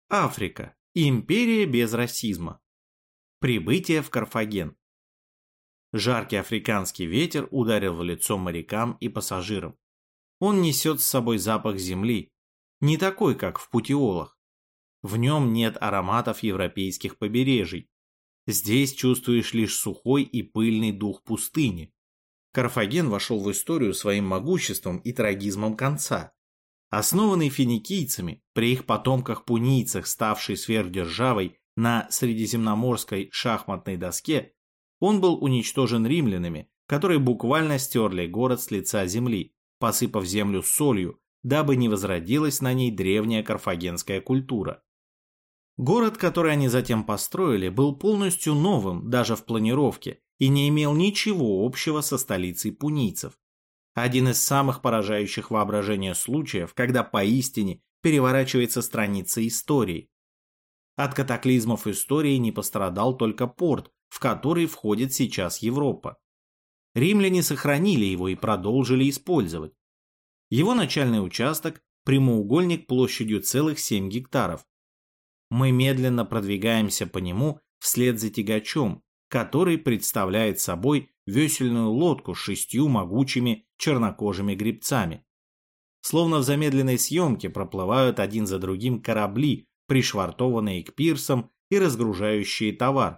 Африка. Империя без расизма. Прибытие в Карфаген. Жаркий африканский ветер ударил в лицо морякам и пассажирам. Он несет с собой запах земли, не такой, как в Путиолах. В нем нет ароматов европейских побережий. Здесь чувствуешь лишь сухой и пыльный дух пустыни. Карфаген вошел в историю своим могуществом и трагизмом конца. Основанный финикийцами, при их потомках-пунийцах, ставший сверхдержавой на средиземноморской шахматной доске, он был уничтожен римлянами, которые буквально стерли город с лица земли, посыпав землю солью, дабы не возродилась на ней древняя карфагенская культура. Город, который они затем построили, был полностью новым даже в планировке и не имел ничего общего со столицей пунийцев. Один из самых поражающих воображение случаев, когда поистине переворачивается страница истории. От катаклизмов истории не пострадал только порт, в который входит сейчас Европа. Римляне сохранили его и продолжили использовать. Его начальный участок – прямоугольник площадью целых 7 гектаров. Мы медленно продвигаемся по нему вслед за тягачом, который представляет собой весельную лодку с 6 могучими чернокожими гребцами. Словно в замедленной съемке проплывают один за другим корабли, пришвартованные к пирсам и разгружающие товар.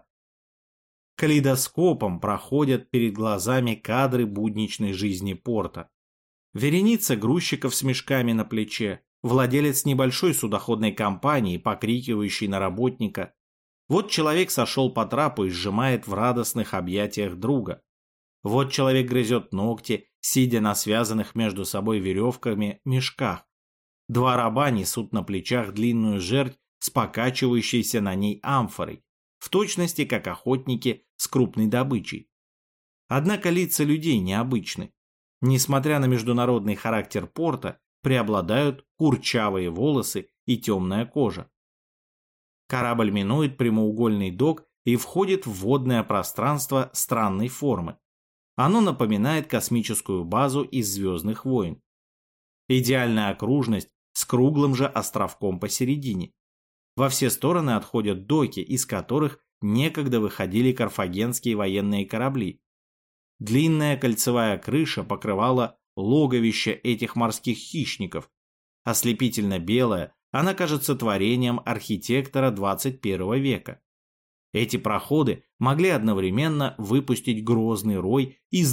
Калейдоскопом проходят перед глазами кадры будничной жизни порта. Вереница грузчиков с мешками на плече, владелец небольшой судоходной компании, покрикивающий на работника. Вот человек сошел по трапу и сжимает в радостных объятиях друга. Вот человек грызет ногти, сидя на связанных между собой веревками мешках. 2 раба несут на плечах длинную жердь с покачивающейся на ней амфорой, в точности как охотники с крупной добычей. Однако лица людей необычны. Несмотря на международный характер порта, преобладают курчавые волосы и темная кожа. Корабль минует прямоугольный док и входит в водное пространство странной формы. Оно напоминает космическую базу из «Звездных войн». Идеальная окружность с круглым же островком посередине. Во все стороны отходят доки, из которых некогда выходили карфагенские военные корабли. Длинная кольцевая крыша покрывала логовище этих морских хищников. Ослепительно белая, она кажется творением архитектора 21 века. Эти проходы могли одновременно выпустить грозный рой из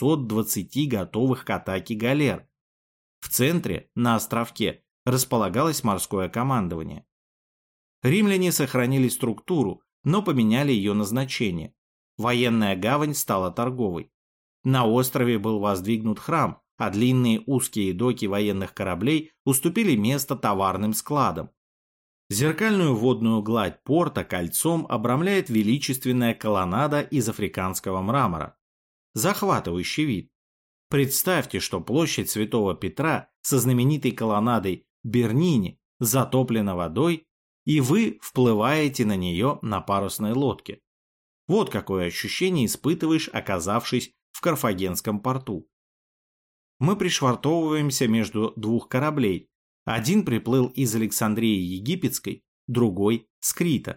220 готовых к атаке галер. В центре, на островке, располагалось морское командование. Римляне сохранили структуру, но поменяли ее назначение. Военная гавань стала торговой. На острове был воздвигнут храм, а длинные узкие доки военных кораблей уступили место товарным складам. Зеркальную водную гладь порта кольцом обрамляет величественная колоннада из африканского мрамора. Захватывающий вид. Представьте, что площадь Святого Петра со знаменитой колоннадой Бернини затоплена водой, и вы вплываете на нее на парусной лодке. Вот какое ощущение испытываешь, оказавшись в Карфагенском порту. Мы пришвартовываемся между 2 кораблей. Один приплыл из Александрии Египетской, другой – с Крита.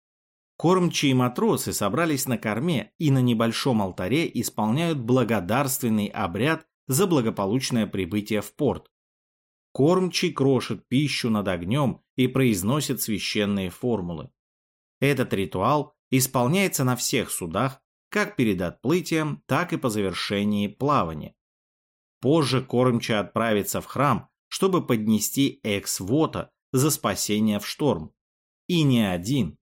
Кормчие матросы собрались на корме и на небольшом алтаре исполняют благодарственный обряд за благополучное прибытие в порт. Кормчий крошит пищу над огнем и произносит священные формулы. Этот ритуал исполняется на всех судах, как перед отплытием, так и по завершении плавания. Позже кормчий отправится в храм, чтобы поднести экс-вота за спасение в шторм. И не один.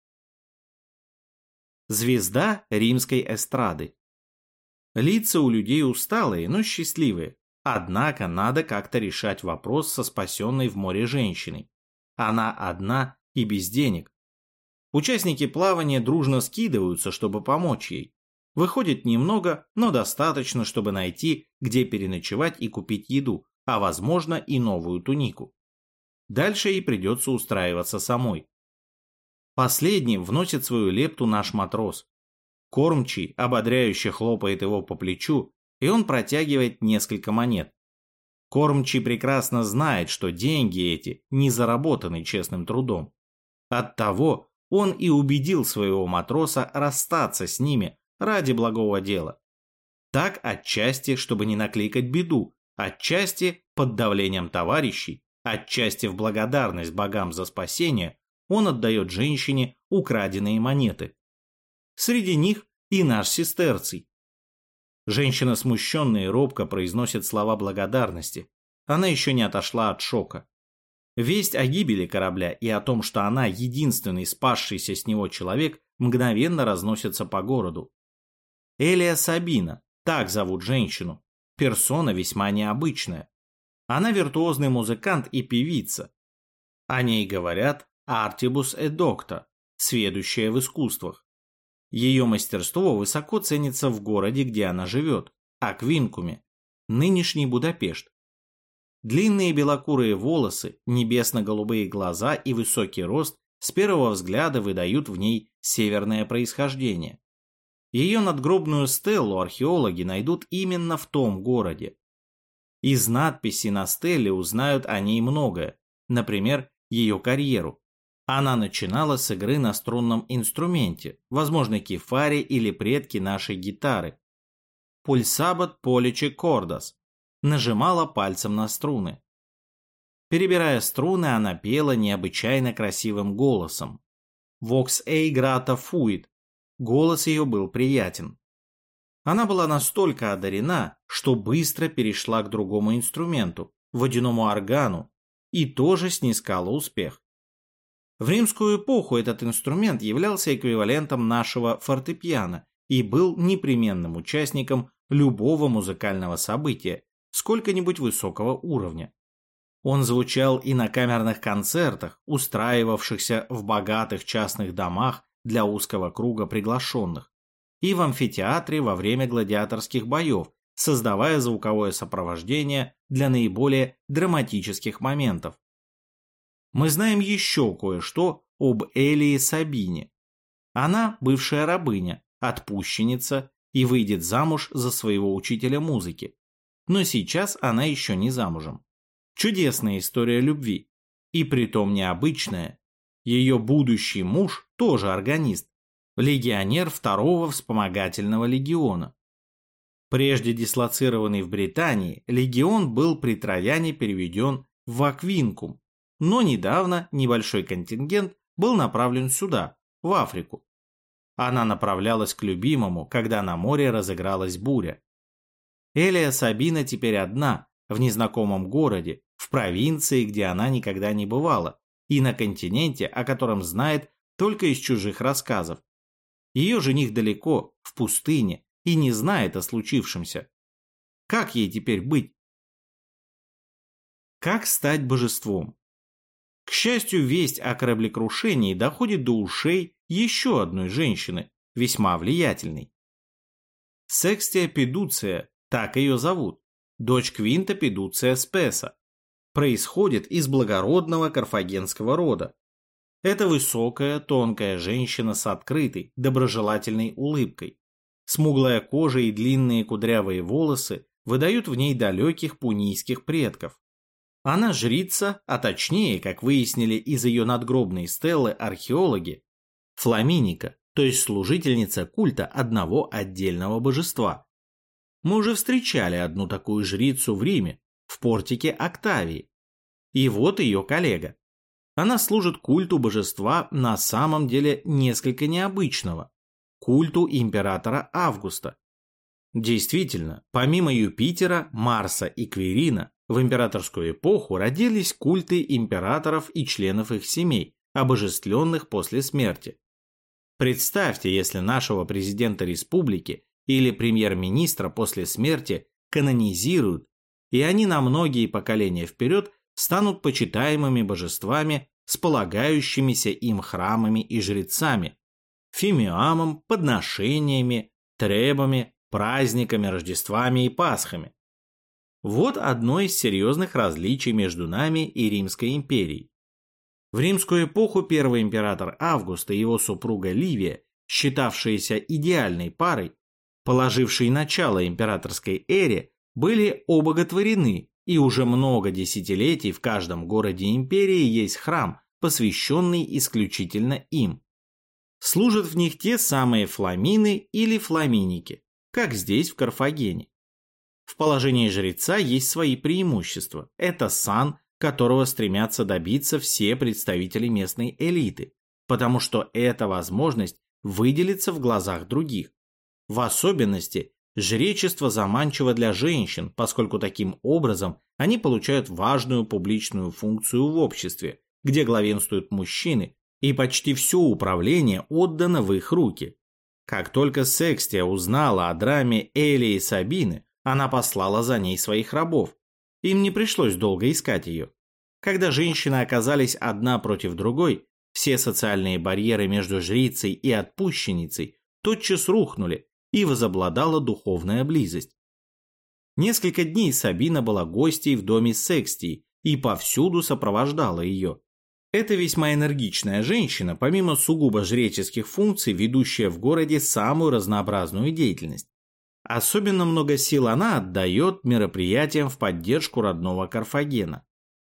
Звезда римской эстрады. Лица у людей усталые, но счастливые. Однако надо как-то решать вопрос со спасенной в море женщиной. Она одна и без денег. Участники плавания дружно скидываются, чтобы помочь ей. Выходит немного, но достаточно, чтобы найти, где переночевать и купить еду, а возможно и новую тунику. Дальше ей придется устраиваться самой. Последним вносит свою лепту наш матрос. Кормчий ободряюще хлопает его по плечу, и он протягивает несколько монет. Кормчий прекрасно знает, что деньги эти не заработаны честным трудом. Оттого он и убедил своего матроса расстаться с ними ради благого дела. Так отчасти, чтобы не накликать беду, отчасти под давлением товарищей, отчасти в благодарность богам за спасение, он отдает женщине украденные монеты. Среди них и наш сестерций. Женщина, смущенная и робко, произносит слова благодарности. Она еще не отошла от шока. Весть о гибели корабля и о том, что она единственный спасшийся с него человек, мгновенно разносится по городу. Элия Сабина, так зовут женщину, персона весьма необычная. Она виртуозный музыкант и певица. О ней говорят «артибус эдокта», сведущая в искусствах. Ее мастерство высоко ценится в городе, где она живет, Аквинкуме, нынешний Будапешт. Длинные белокурые волосы, небесно-голубые глаза и высокий рост с первого взгляда выдают в ней северное происхождение. Ее надгробную стеллу археологи найдут именно в том городе. Из надписей на стелле узнают о ней многое, например, ее карьеру. Она начинала с игры на струнном инструменте, возможно, кефаре или предки нашей гитары. Пульсабат поличи кордас. Нажимала пальцем на струны. Перебирая струны, она пела необычайно красивым голосом. «Vox ei grata fuit». Голос ее был приятен. Она была настолько одарена, что быстро перешла к другому инструменту, водяному органу, и тоже снискала успех. В римскую эпоху этот инструмент являлся эквивалентом нашего фортепиано и был непременным участником любого музыкального события, сколько-нибудь высокого уровня. Он звучал и на камерных концертах, устраивавшихся в богатых частных домах для узкого круга приглашенных, и в амфитеатре во время гладиаторских боев, создавая звуковое сопровождение для наиболее драматических моментов. Мы знаем еще кое-что об Элии Сабине. Она бывшая рабыня, отпущенница и выйдет замуж за своего учителя музыки. Но сейчас она еще не замужем. Чудесная история любви. И притом необычная. Ее будущий муж тоже органист, легионер 2-го вспомогательного легиона. Прежде дислоцированный в Британии, легион был при Трояне переведен в Аквинкум, но недавно небольшой контингент был направлен сюда, в Африку. Она направлялась к любимому, когда на море разыгралась буря. Элия Сабина теперь одна, в незнакомом городе, в провинции, где она никогда не бывала, и на континенте, о котором знает только из чужих рассказов. Ее жених далеко, в пустыне, и не знает о случившемся. Как ей теперь быть? Как стать божеством? К счастью, весть о кораблекрушении доходит до ушей еще одной женщины, весьма влиятельной. Секстия Педуция, так ее зовут, дочь Квинта Педуция Спеса, происходит из благородного карфагенского рода. Это высокая, тонкая женщина с открытой, доброжелательной улыбкой. Смуглая кожа и длинные кудрявые волосы выдают в ней далеких пунийских предков. Она жрица, а точнее, как выяснили из ее надгробной стелы археологи, фламиника, то есть служительница культа одного отдельного божества. Мы уже встречали одну такую жрицу в Риме, в портике Октавии. И вот ее коллега. Она служит культу божества на самом деле несколько необычного, культу императора Августа. Действительно, помимо Юпитера, Марса и Квирина, в императорскую эпоху родились культы императоров и членов их семей, обожествленных после смерти. Представьте, если нашего президента республики или премьер-министра после смерти канонизируют, и они на многие поколения вперед станут почитаемыми божествами с полагающимися им храмами и жрецами, фимиамом, подношениями, требами, праздниками, рождествами и пасхами. Вот одно из серьезных различий между нами и Римской империей. В римскую эпоху первый император Август и его супруга Ливия, считавшиеся идеальной парой, положившие начало императорской эре, были обоготворены, и уже много десятилетий в каждом городе империи есть храм, посвященный исключительно им. Служат в них те самые фламины или фламиники, как здесь в Карфагене. В положении жреца есть свои преимущества. Это сан, которого стремятся добиться все представители местной элиты, потому что это возможность выделиться в глазах других. В особенности, жречество заманчиво для женщин, поскольку таким образом они получают важную публичную функцию в обществе, где главенствуют мужчины, и почти все управление отдано в их руки. Как только Секстия узнала о драме Элии и Сабины, она послала за ней своих рабов. Им не пришлось долго искать ее. Когда женщины оказались одна против другой, все социальные барьеры между жрицей и отпущенницей тотчас рухнули, и возобладала духовная близость. Несколько дней Сабина была гостьей в доме Секстии и повсюду сопровождала ее. Эта весьма энергичная женщина, помимо сугубо жреческих функций, ведущая в городе самую разнообразную деятельность. Особенно много сил она отдает мероприятиям в поддержку родного Карфагена.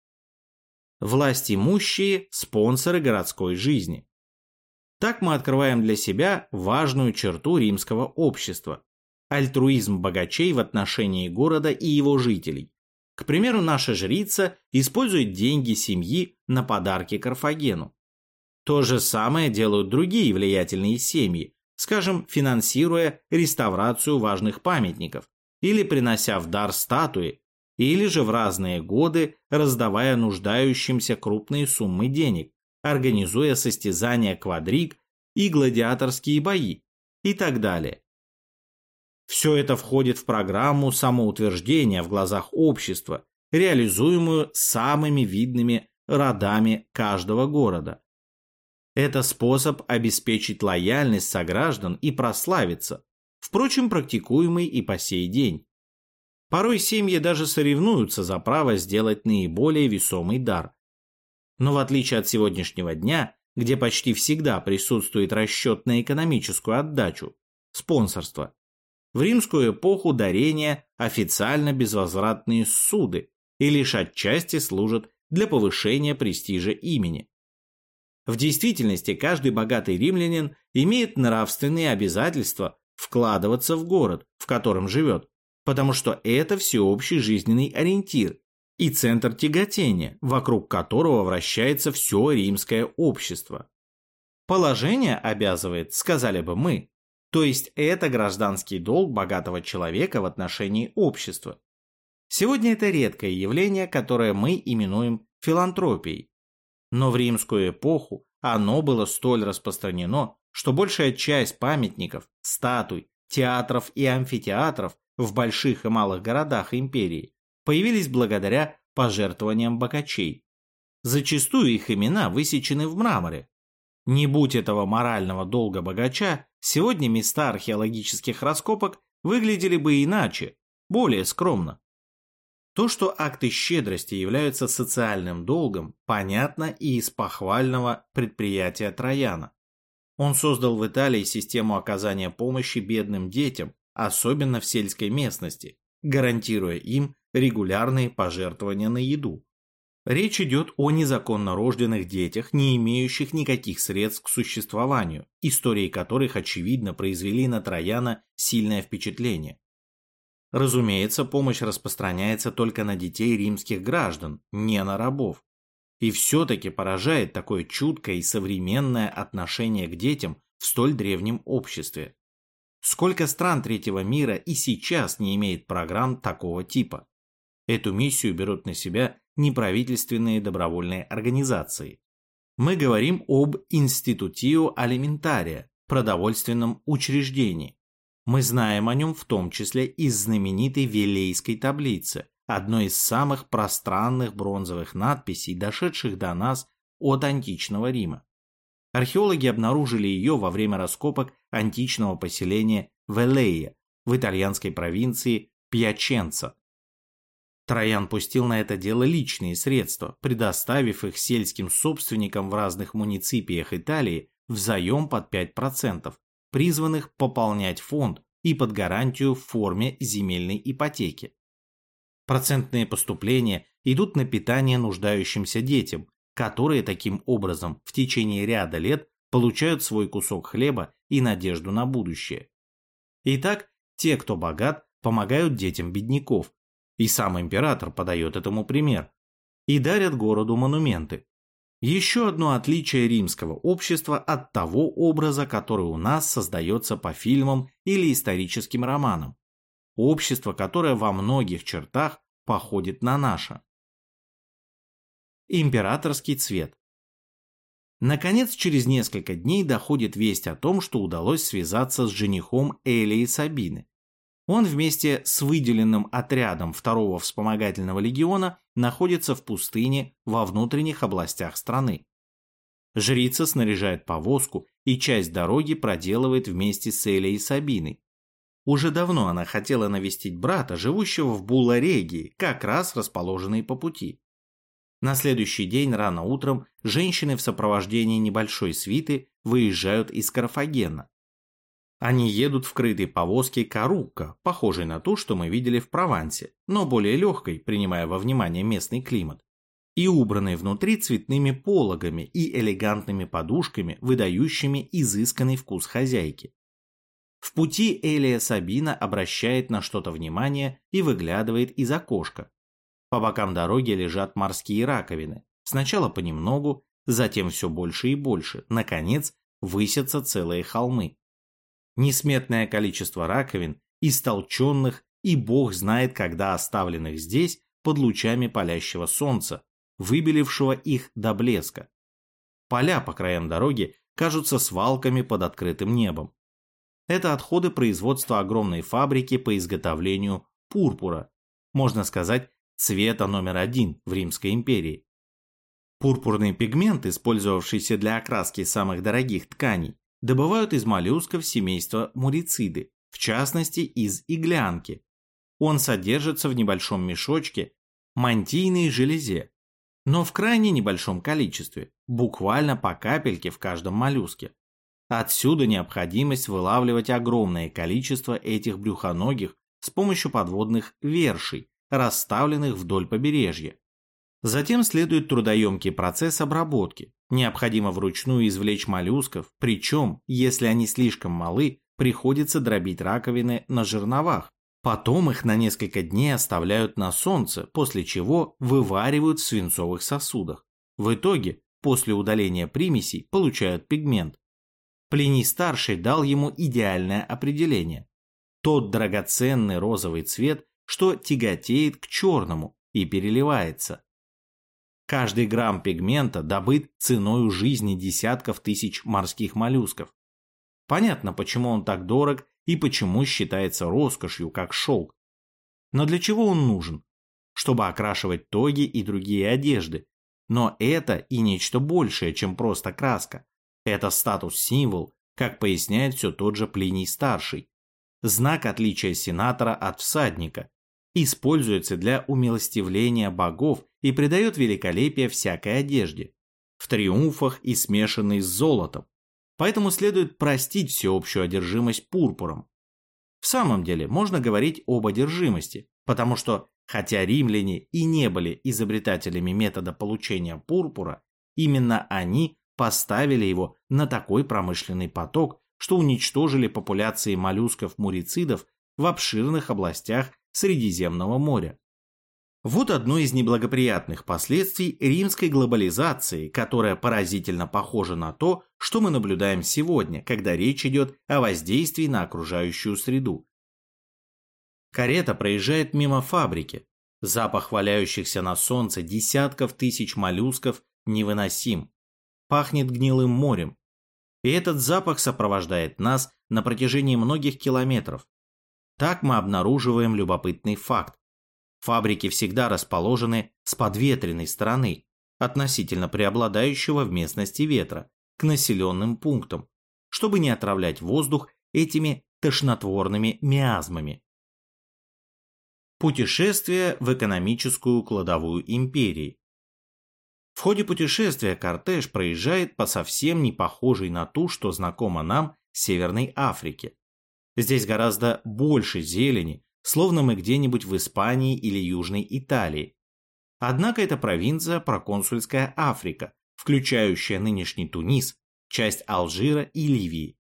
Власть имущие – спонсоры городской жизни. Так мы открываем для себя важную черту римского общества – альтруизм богачей в отношении города и его жителей. К примеру, наша жрица использует деньги семьи на подарки Карфагену. То же самое делают другие влиятельные семьи, скажем, финансируя реставрацию важных памятников, или принося в дар статуи, или же в разные годы раздавая нуждающимся крупные суммы денег, организуя состязания квадриг и гладиаторские бои и так далее. Все это входит в программу самоутверждения в глазах общества, реализуемую самыми видными родами каждого города. Это способ обеспечить лояльность сограждан и прославиться, впрочем, практикуемый и по сей день. Порой семьи даже соревнуются за право сделать наиболее весомый дар. Но в отличие от сегодняшнего дня, где почти всегда присутствует расчет на экономическую отдачу, спонсорство, в римскую эпоху дарения официально безвозвратные ссуды и лишь отчасти служат для повышения престижа имени. В действительности каждый богатый римлянин имеет нравственные обязательства вкладываться в город, в котором живет, потому что это всеобщий жизненный ориентир и центр тяготения, вокруг которого вращается все римское общество. Положение обязывает, сказали бы мы, то есть это гражданский долг богатого человека в отношении общества. Сегодня это редкое явление, которое мы именуем филантропией. Но в римскую эпоху оно было столь распространено, что большая часть памятников, статуй, театров и амфитеатров в больших и малых городах империи появились благодаря пожертвованиям богачей. Зачастую их имена высечены в мраморе. Не будь этого морального долга богача, сегодня места археологических раскопок выглядели бы иначе, более скромно. То, что акты щедрости являются социальным долгом, понятно и из похвального предприятия Траяна. Он создал в Италии систему оказания помощи бедным детям, особенно в сельской местности, гарантируя им регулярные пожертвования на еду. Речь идет о незаконно рожденных детях, не имеющих никаких средств к существованию, истории которых, очевидно, произвели на Траяна сильное впечатление. Разумеется, помощь распространяется только на детей римских граждан, не на рабов. И все-таки поражает такое чуткое и современное отношение к детям в столь древнем обществе. Сколько стран третьего мира и сейчас не имеет программ такого типа? Эту миссию берут на себя неправительственные добровольные организации. Мы говорим об Institutio Alimentaria, продовольственном учреждении. Мы знаем о нем в том числе из знаменитой Виллейской таблицы, одной из самых пространных бронзовых надписей, дошедших до нас от античного Рима. Археологи обнаружили ее во время раскопок античного поселения Велея в итальянской провинции Пьяченца. Траян пустил на это дело личные средства, предоставив их сельским собственникам в разных муниципиях Италии в заем под 5%, призванных пополнять фонд и под гарантию в форме земельной ипотеки. Процентные поступления идут на питание нуждающимся детям, которые таким образом в течение ряда лет получают свой кусок хлеба и надежду на будущее. Итак, те, кто богат, помогают детям бедняков, и сам император подает этому пример, и дарят городу монументы. Еще одно отличие римского общества от того образа, который у нас создается по фильмам или историческим романам. Общество, которое во многих чертах походит на наше. Императорский цвет. Наконец, через несколько дней доходит весть о том, что удалось связаться с женихом Элии Сабины. Он вместе с выделенным отрядом 2-го вспомогательного легиона находится в пустыне во внутренних областях страны. Жрица снаряжает повозку и часть дороги проделывает вместе с Элией Сабиной. Уже давно она хотела навестить брата, живущего в Булла-Регии, как раз расположенной по пути. На следующий день рано утром женщины в сопровождении небольшой свиты выезжают из Карфагена. Они едут в крытой повозке карукка, похожей на ту, что мы видели в Провансе, но более легкой, принимая во внимание местный климат, и убранной внутри цветными пологами и элегантными подушками, выдающими изысканный вкус хозяйки. В пути Элия Сабина обращает на что-то внимание и выглядывает из окошка. По бокам дороги лежат морские раковины, сначала понемногу, затем все больше и больше, наконец высятся целые холмы. Несметное количество раковин, истолченных и бог знает когда оставленных здесь под лучами палящего солнца, выбелившего их до блеска. Поля по краям дороги кажутся свалками под открытым небом. Это отходы производства огромной фабрики по изготовлению пурпура, можно сказать, цвета номер 1 в Римской империи. Пурпурный пигмент, использовавшийся для окраски самых дорогих тканей, добывают из моллюсков семейства мурициды, в частности из иглянки. Он содержится в небольшом мешочке, мантийной железе, но в крайне небольшом количестве, буквально по капельке в каждом моллюске. Отсюда необходимость вылавливать огромное количество этих брюхоногих с помощью подводных вершей, расставленных вдоль побережья. Затем следует трудоемкий процесс обработки. Необходимо вручную извлечь моллюсков, причем, если они слишком малы, приходится дробить раковины на жерновах. Потом их на несколько дней оставляют на солнце, после чего вываривают в свинцовых сосудах. В итоге, после удаления примесей, получают пигмент. Плиний-старший дал ему идеальное определение. Тот драгоценный розовый цвет, что тяготеет к черному и переливается. Каждый грамм пигмента добыт ценою жизни десятков тысяч морских моллюсков. Понятно, почему он так дорог и почему считается роскошью, как шелк. Но для чего он нужен? Чтобы окрашивать тоги и другие одежды. Но это и нечто большее, чем просто краска. Это статус-символ, как поясняет все тот же Плиний-старший. Знак отличия сенатора от всадника. Используется для умилостивления богов и придает великолепие всякой одежде, в триумфах и смешанной с золотом. Поэтому следует простить всеобщую одержимость пурпуром. В самом деле можно говорить об одержимости, потому что, хотя римляне и не были изобретателями метода получения пурпура, именно они поставили его на такой промышленный поток, что уничтожили популяции моллюсков-мурицидов в обширных областях Средиземного моря. Вот одно из неблагоприятных последствий римской глобализации, которая поразительно похожа на то, что мы наблюдаем сегодня, когда речь идет о воздействии на окружающую среду. Карета проезжает мимо фабрики. Запах валяющихся на солнце десятков тысяч моллюсков невыносим. Пахнет гнилым морем. И этот запах сопровождает нас на протяжении многих километров. Так мы обнаруживаем любопытный факт. Фабрики всегда расположены с подветренной стороны, относительно преобладающего в местности ветра, к населенным пунктам, чтобы не отравлять воздух этими тошнотворными миазмами. Путешествие в экономическую кладовую империи. В ходе путешествия кортеж проезжает по совсем не похожей на ту, что знакома нам, Северной Африке. Здесь гораздо больше зелени, словно мы где-нибудь в Испании или Южной Италии. Однако это провинция проконсульская Африка, включающая нынешний Тунис, часть Алжира и Ливии.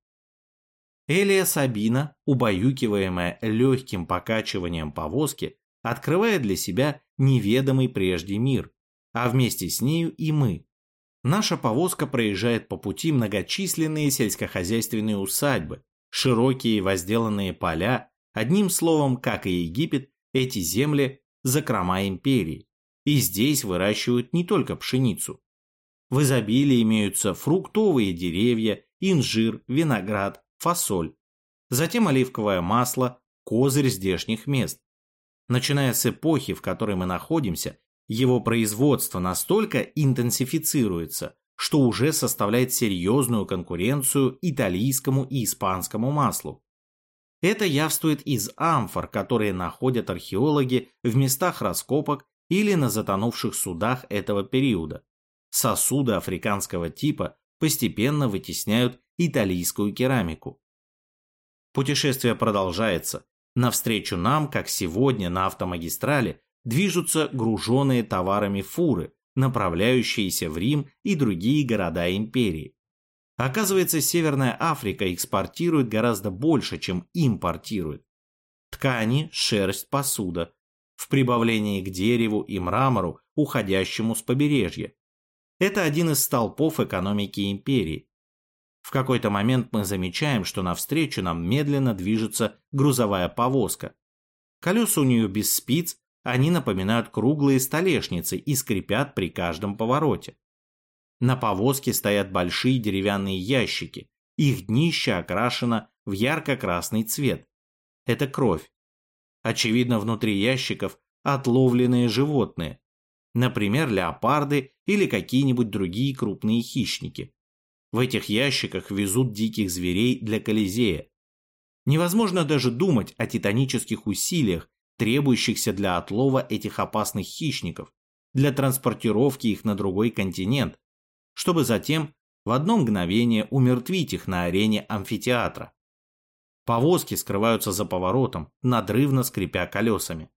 Элия Сабина, убаюкиваемая легким покачиванием повозки, открывает для себя неведомый прежде мир, а вместе с нею и мы. Наша повозка проезжает по пути многочисленные сельскохозяйственные усадьбы, широкие возделанные поля, одним словом, как и Египет, эти земли – закрома империи. И здесь выращивают не только пшеницу. В изобилии имеются фруктовые деревья, инжир, виноград, фасоль. Затем оливковое масло, козырь здешних мест. Начиная с эпохи, в которой мы находимся, его производство настолько интенсифицируется, что уже составляет серьезную конкуренцию итальянскому и испанскому маслу. Это явствует из амфор, которые находят археологи в местах раскопок или на затонувших судах этого периода. Сосуды африканского типа постепенно вытесняют итальянскую керамику. Путешествие продолжается. Навстречу нам, как сегодня на автомагистрали, движутся груженные товарами фуры, направляющиеся в Рим и другие города империи. Оказывается, Северная Африка экспортирует гораздо больше, чем импортирует. Ткани, шерсть, посуда, в прибавлении к дереву и мрамору, уходящему с побережья. Это один из столпов экономики империи. В какой-то момент мы замечаем, что навстречу нам медленно движется грузовая повозка. Колеса у нее без спиц, они напоминают круглые столешницы и скрипят при каждом повороте. На повозке стоят большие деревянные ящики, их днище окрашено в ярко-красный цвет. Это кровь. Очевидно, внутри ящиков отловленные животные, например, леопарды или какие-нибудь другие крупные хищники. В этих ящиках везут диких зверей для Колизея. Невозможно даже думать о титанических усилиях, требующихся для отлова этих опасных хищников, для транспортировки их на другой континент, чтобы затем в одно мгновение умертвить их на арене амфитеатра. Повозки скрываются за поворотом, надрывно скрипя колесами.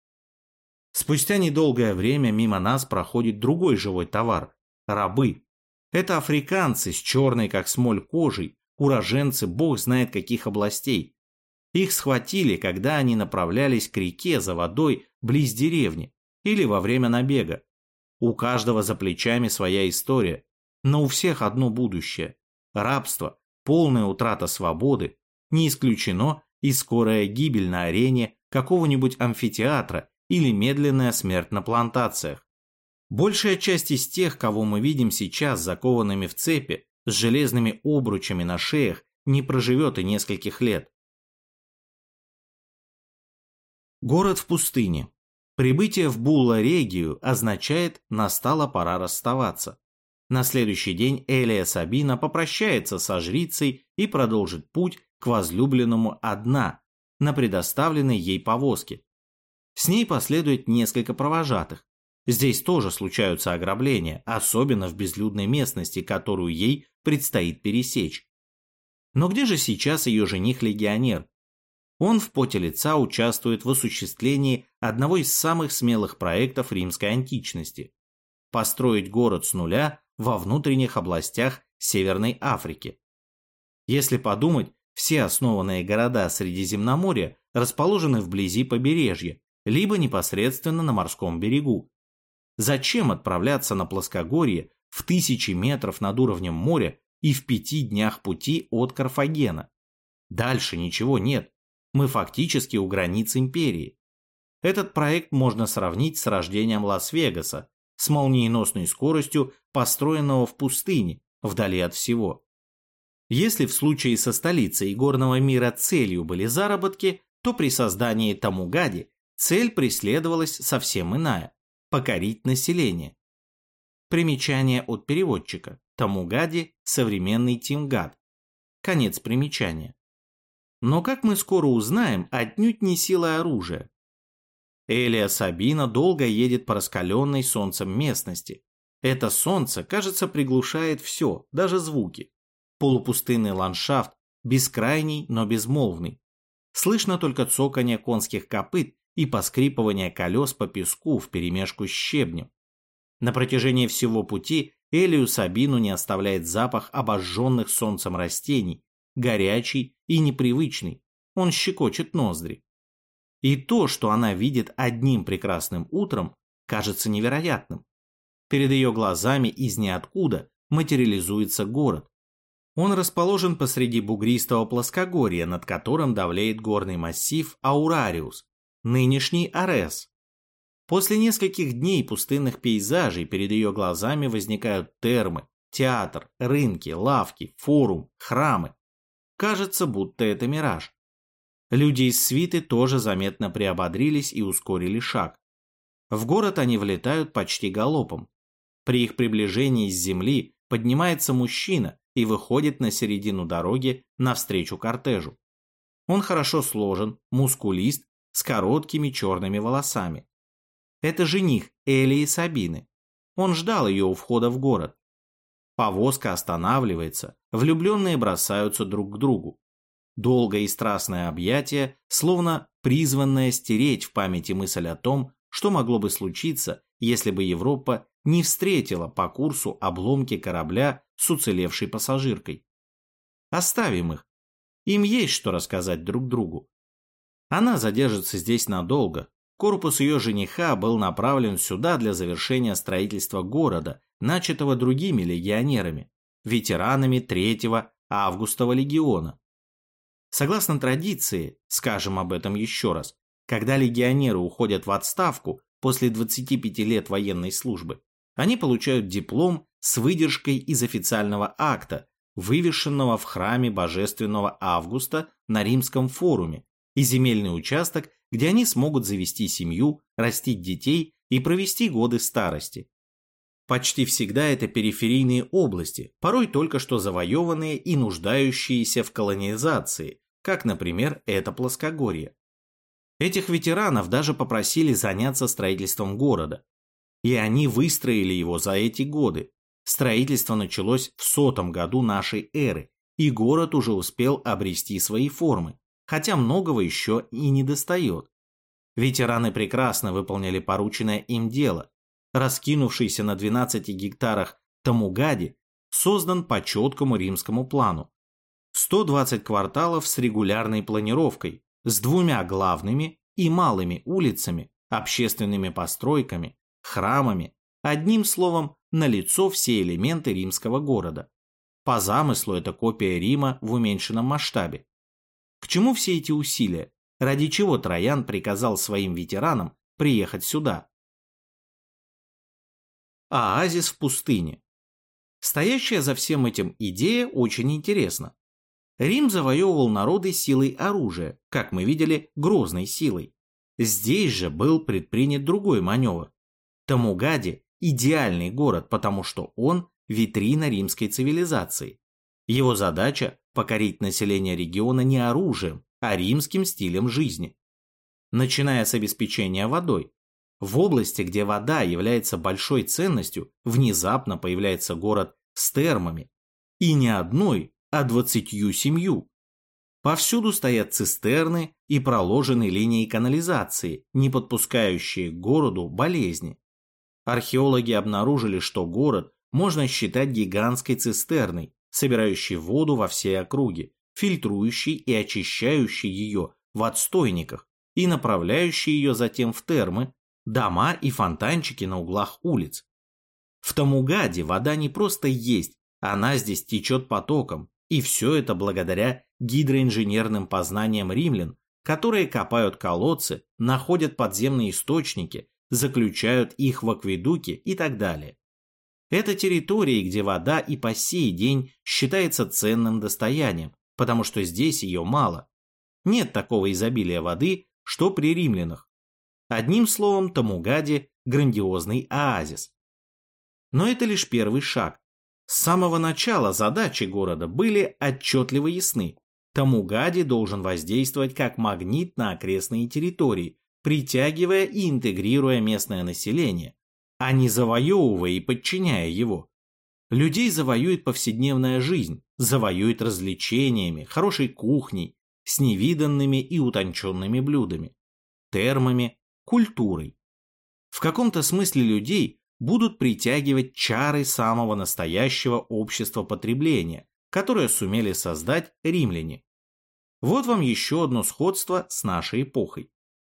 Спустя недолгое время мимо нас проходит другой живой товар – рабы. Это африканцы с черной как смоль кожей, уроженцы бог знает каких областей. Их схватили, когда они направлялись к реке за водой близ деревни или во время набега. У каждого за плечами своя история, но у всех одно будущее – рабство, полная утрата свободы, не исключено и скорая гибель на арене какого-нибудь амфитеатра или медленная смерть на плантациях. Большая часть из тех, кого мы видим сейчас закованными в цепи, с железными обручами на шеях, не проживет и нескольких лет. Город в пустыне. Прибытие в Булла-Регию означает «настала пора расставаться». На следующий день Элия Сабина попрощается со жрицей и продолжит путь к возлюбленному одна, на предоставленной ей повозке. С ней последует несколько провожатых. Здесь тоже случаются ограбления, особенно в безлюдной местности, которую ей предстоит пересечь. Но где же сейчас ее жених-легионер? Он в поте лица участвует в осуществлении одного из самых смелых проектов римской античности – построить город с нуля во внутренних областях Северной Африки. Если подумать, все основанные города Средиземноморья расположены вблизи побережья, либо непосредственно на морском берегу. Зачем отправляться на плоскогорье в 1000 метров над уровнем моря и в 5 днях пути от Карфагена? Дальше ничего нет. Мы фактически у границ империи. Этот проект можно сравнить с рождением Лас-Вегаса, с молниеносной скоростью, построенного в пустыне, вдали от всего. Если в случае со столицей горного мира целью были заработки, то при создании Тамугади цель преследовалась совсем иная – покорить население. Примечание от переводчика. Тамугади – современный Тимгад. Конец примечания. Но, как мы скоро узнаем, отнюдь не силой оружия. Элия Сабина долго едет по раскаленной солнцем местности. Это солнце, кажется, приглушает все, даже звуки. Полупустынный ландшафт, бескрайний, но безмолвный. Слышно только цоканье конских копыт и поскрипывание колес по песку вперемешку с щебнем. На протяжении всего пути Элию Сабину не оставляет запах обожженных солнцем растений, горячий и непривычный, он щекочет ноздри. И то, что она видит одним прекрасным утром, кажется невероятным. Перед ее глазами из ниоткуда материализуется город. Он расположен посреди бугристого плоскогорья, над которым давлеет горный массив Аурариус, нынешний Арес. После нескольких дней пустынных пейзажей перед ее глазами возникают термы, театр, рынки, лавки, форум, храмы. Кажется, будто это мираж. Люди из свиты тоже заметно приободрились и ускорили шаг. В город они влетают почти галопом. При их приближении с земли поднимается мужчина и выходит на середину дороги навстречу кортежу. Он хорошо сложен, мускулист, с короткими черными волосами. Это жених Элии Сабины. Он ждал ее у входа в город. Повозка останавливается, влюбленные бросаются друг к другу. Долгое и страстное объятие, словно призванное стереть в памяти мысль о том, что могло бы случиться, если бы Европа не встретила по курсу обломки корабля с уцелевшей пассажиркой. Оставим их. Им есть что рассказать друг другу. Она задержится здесь надолго. Корпус ее жениха был направлен сюда для завершения строительства города, начатого другими легионерами, ветеранами 3-го Августова легиона. Согласно традиции, скажем об этом еще раз, когда легионеры уходят в отставку после 25 лет военной службы, они получают диплом с выдержкой из официального акта, вывешенного в храме Божественного Августа на Римском форуме, и земельный участок, где они смогут завести семью, растить детей и провести годы старости. Почти всегда это периферийные области, порой только что завоеванные и нуждающиеся в колонизации, как, например, это плоскогорье. Этих ветеранов даже попросили заняться строительством города. И они выстроили его за эти годы. Строительство началось в 100 году нашей эры, и город уже успел обрести свои формы, хотя многого еще и недостает. Ветераны прекрасно выполнили порученное им дело. Раскинувшийся на 12 гектарах Тамугади создан по четкому римскому плану. 120 кварталов с регулярной планировкой, с 2 главными и малыми улицами, общественными постройками, храмами, одним словом, налицо все элементы римского города. По замыслу это копия Рима в уменьшенном масштабе. К чему все эти усилия? Ради чего Троян приказал своим ветеранам приехать сюда? Оазис в пустыне. Стоящая за всем этим идея очень интересна. Рим завоевывал народы силой оружия, как мы видели, грозной силой. Здесь же был предпринят другой маневр. Тамугади – идеальный город, потому что он – витрина римской цивилизации. Его задача – покорить население региона не оружием, а римским стилем жизни. Начиная с обеспечения водой. В области, где вода является большой ценностью, внезапно появляется город с термами. И не одной, а 27. Повсюду стоят цистерны и проложены линии канализации, не подпускающие к городу болезни. Археологи обнаружили, что город можно считать гигантской цистерной, собирающей воду во всей округе, фильтрующей и очищающей ее в отстойниках и направляющей ее затем в термы, дома и фонтанчики на углах улиц. В Тамугаде вода не просто есть, она здесь течет потоком, и все это благодаря гидроинженерным познаниям римлян, которые копают колодцы, находят подземные источники, заключают их в акведуки и так далее. Это территории, где вода и по сей день считается ценным достоянием, потому что здесь ее мало. Нет такого изобилия воды, что при римлянах. Одним словом, Тамугади – грандиозный оазис. Но это лишь первый шаг. С самого начала задачи города были отчетливо ясны. Тамугади должен воздействовать как магнит на окрестные территории, притягивая и интегрируя местное население, а не завоевывая и подчиняя его. Людей завоюет повседневная жизнь, завоюет развлечениями, хорошей кухней, с невиданными и утонченными блюдами. термами, культурой. В каком-то смысле людей будут притягивать чары самого настоящего общества потребления, которое сумели создать римляне. Вот вам еще одно сходство с нашей эпохой.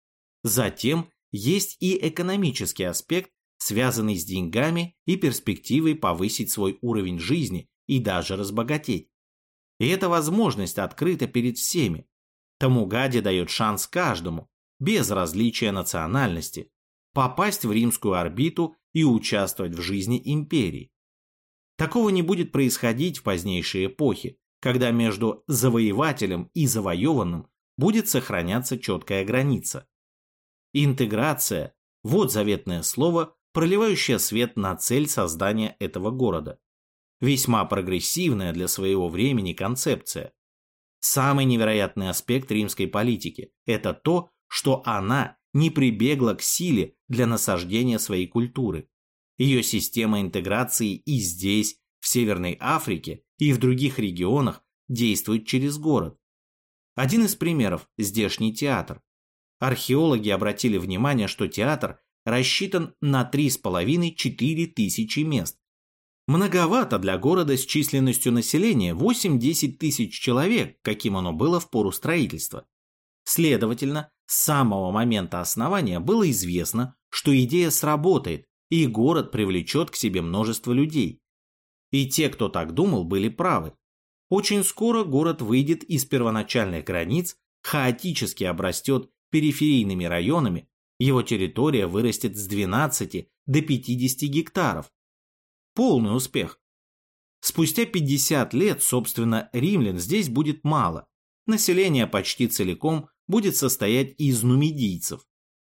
Затем есть и экономический аспект, связанный с деньгами и перспективой повысить свой уровень жизни и даже разбогатеть. И эта возможность открыта перед всеми. Тамугади дает шанс каждому, без различия национальности, попасть в римскую орбиту и участвовать в жизни империи. Такого не будет происходить в позднейшей эпохе, когда между завоевателем и завоеванным будет сохраняться четкая граница. Интеграция – вот заветное слово, проливающее свет на цель создания этого города. Весьма прогрессивная для своего времени концепция. Самый невероятный аспект римской политики – это то, что она не прибегла к силе для насаждения своей культуры. Ее система интеграции и здесь, в Северной Африке, и в других регионах действует через город. Один из примеров – здешний театр. Археологи обратили внимание, что театр рассчитан на 3,5-4 тысячи мест. Многовато для города с численностью населения 8-10 тысяч человек, каким оно было в пору строительства. Следовательно, с самого момента основания было известно, что идея сработает, и город привлечет к себе множество людей. И те, кто так думал, были правы. Очень скоро город выйдет из первоначальных границ, хаотически обрастет периферийными районами, его территория вырастет с 12 до 50 гектаров. Полный успех. Спустя 50 лет, собственно, римлян здесь будет мало. Население почти целиком будет состоять из нумидийцев.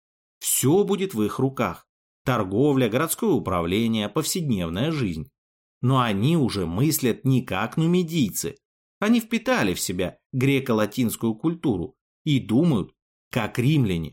Все будет в их руках. Торговля, городское управление, повседневная жизнь. Но они уже мыслят не как нумидийцы. Они впитали в себя греко-латинскую культуру и думают, как римляне.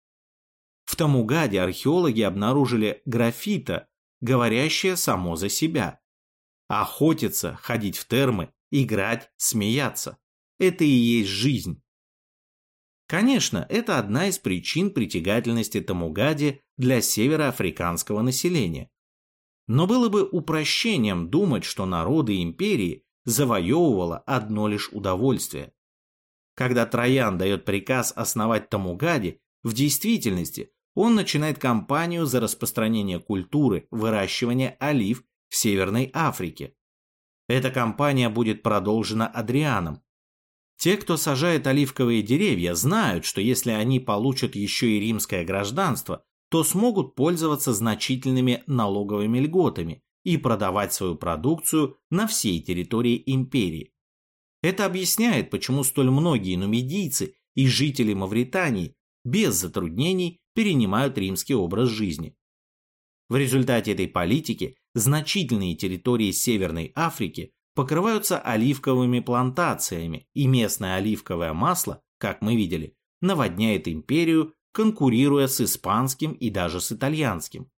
В Тамугаде археологи обнаружили граффито, говорящее само за себя. Охотиться, ходить в термы, играть, смеяться. Это и есть жизнь. Конечно, это одна из причин притягательности Тамугади для североафриканского населения. Но было бы упрощением думать, что народы империи завоевывало одно лишь удовольствие. Когда Троян дает приказ основать Тамугади, в действительности он начинает кампанию за распространение культуры выращивания олив в Северной Африке. Эта кампания будет продолжена Адрианом. Те, кто сажает оливковые деревья, знают, что если они получат еще и римское гражданство, то смогут пользоваться значительными налоговыми льготами и продавать свою продукцию на всей территории империи. Это объясняет, почему столь многие нумидийцы и жители Мавритании без затруднений перенимают римский образ жизни. В результате этой политики значительные территории Северной Африки покрываются оливковыми плантациями, и местное оливковое масло, как мы видели, наводняет империю, конкурируя с испанским и даже с итальянским.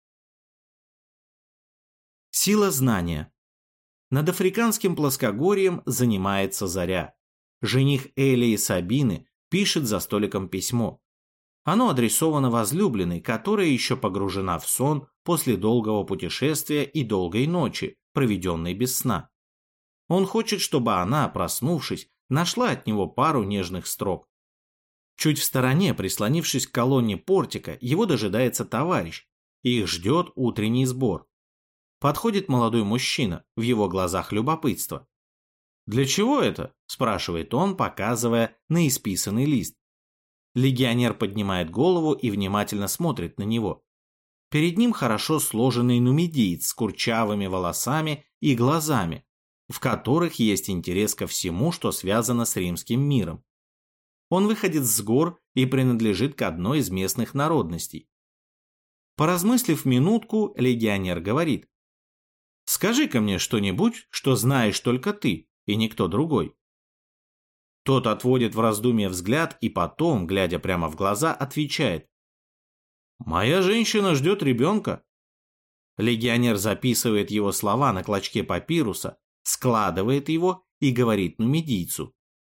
Сила знания. Над африканским плоскогорьем занимается заря. Жених Элии Сабины пишет за столиком письмо. Оно адресовано возлюбленной, которая еще погружена в сон после долгого путешествия и долгой ночи, проведенной без сна. Он хочет, чтобы она, проснувшись, нашла от него пару нежных строк. Чуть в стороне, прислонившись к колонне портика, его дожидается товарищ. Их ждет утренний сбор. Подходит молодой мужчина, в его глазах любопытство. «Для чего это?» – спрашивает он, показывая на исписанный лист. Легионер поднимает голову и внимательно смотрит на него. Перед ним хорошо сложенный нумидиец с курчавыми волосами и глазами, в которых есть интерес ко всему, что связано с римским миром. Он выходит с гор и принадлежит к одной из местных народностей. Поразмыслив минутку, легионер говорит: «Скажи-ка мне что-нибудь, что знаешь только ты и никто другой». Тот отводит в раздумье взгляд и потом, глядя прямо в глаза, отвечает: «Моя женщина ждет ребенка». Легионер записывает его слова на клочке папируса, складывает его и говорит нумидийцу: